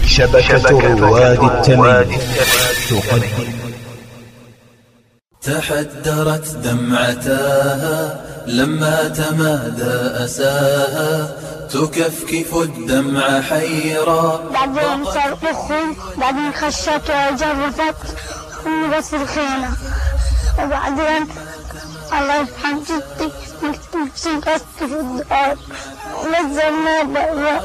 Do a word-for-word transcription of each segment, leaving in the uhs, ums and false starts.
شبكة رواد التمييز تقدم. تحدرت دمعتاها لما تمادى أساها، تكفكف الدمع حيرا. بعدين صار أخو، بعدين خشت وجرفت بس الخيانة، وبعدين الله يرحم جدي مسكت في الدار ونزلنا برا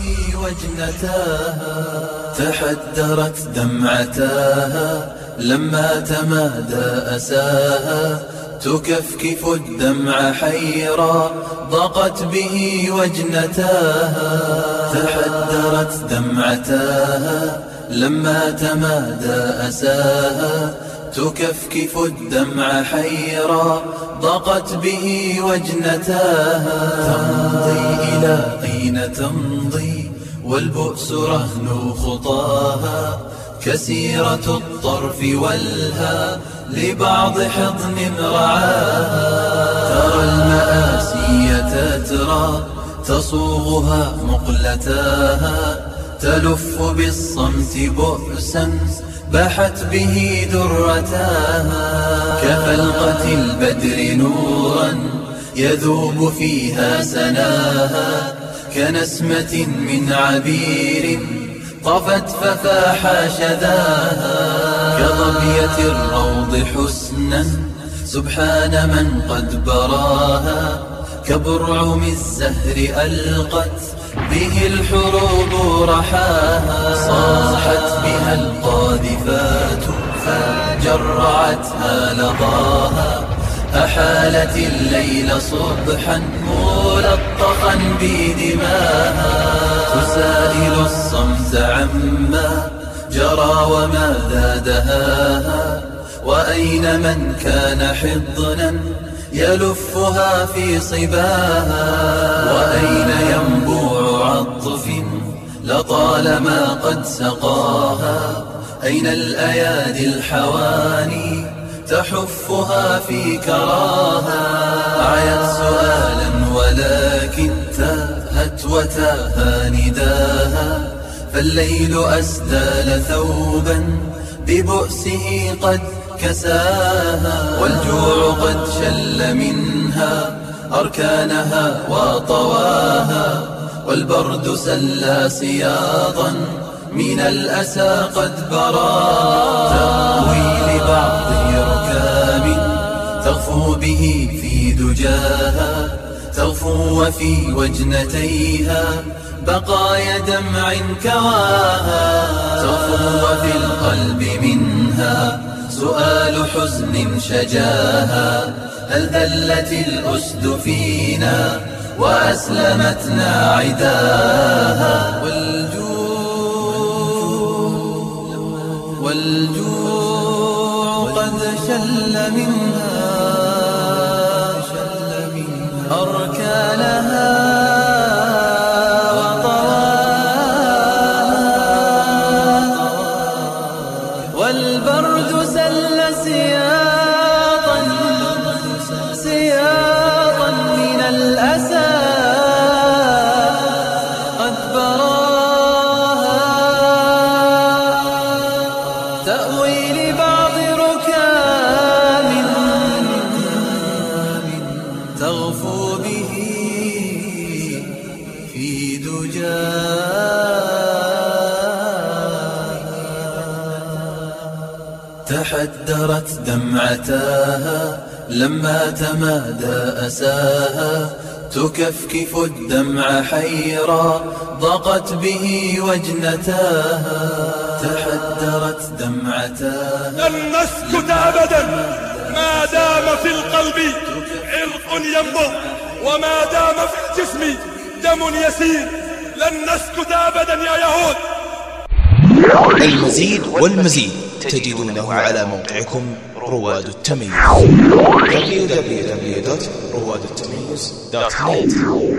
وجنتاها. تحدرت دمعتاها لما تمادى أساها، تكفكف الدمع حيرا، ضاقت به وجنتاها. تحدرت دمعتاها لما تمادى أساها، تكفكف الدمع حيرا، ضاقت به وجنتاها. تمضي إلى أين تمضي والبؤس رهن خطاها، كسيرة الطرف والها لبعض حضن رعاها. ترى المآسي تترى تصوغها مقلتاها، تلف بالصمت بؤسا باحت به درتاها. كفلقة البدر نورا يذوب فيها سناها، كنسمة من عبير طفت ففاح شذاها. كظبية الروض حسنا سبحان من قد براها، كبرعم الزهر ألقت به الحروب رحاها. صاحت بها القاذفات فجرعتها لظاها، أحالت الليل صبحا ملطخا بدماها. تسائل الصمت عما جرى وماذا دهاها، وأين من كان حضنا يلفها في صباها. وأين ينبوع عطف لطالما قد سقاها، أين الأيادي الحواني تحفها في كراها. أعيت سؤالا ولكن تاهت وتاها نداها، فالليل أسدال ثوبا ببؤسه قد كساها. والجوع قد شل منها أركانها وطواها، والبرد سلى سياطا من الأسى قد براها. تأوي لبعض ركام تغفو به في دجاها، تغفو وفي وجنتيها بقايا دمع كواها. تغفو وفي القلب منها سؤال حزن شجاها، هل ذلت الأسد فينا وأسلمتنا عداها. والجوع والجوع قد شل منها أركانها وطواها، والبرد سل سياطا سياطا من الأسى قد براها. تأوي لبعض ركام تغفو به في دجاها. تحدرت دمعتاها لما تمادى أساها، تكفكف الدمع حيرا، ضاقت به وجنتاها. تحدرت دمعتاها لن نسكت أبدا ما دام في القلب عرق ينبض، وما دام في الجسم دم يسير. لن نسكت أبدا يا يهود. المزيد والمزيد تجدونه على موقعكم رواد التمييز دبليو دبليو دبليو دوت رواد التمييز دوت نت.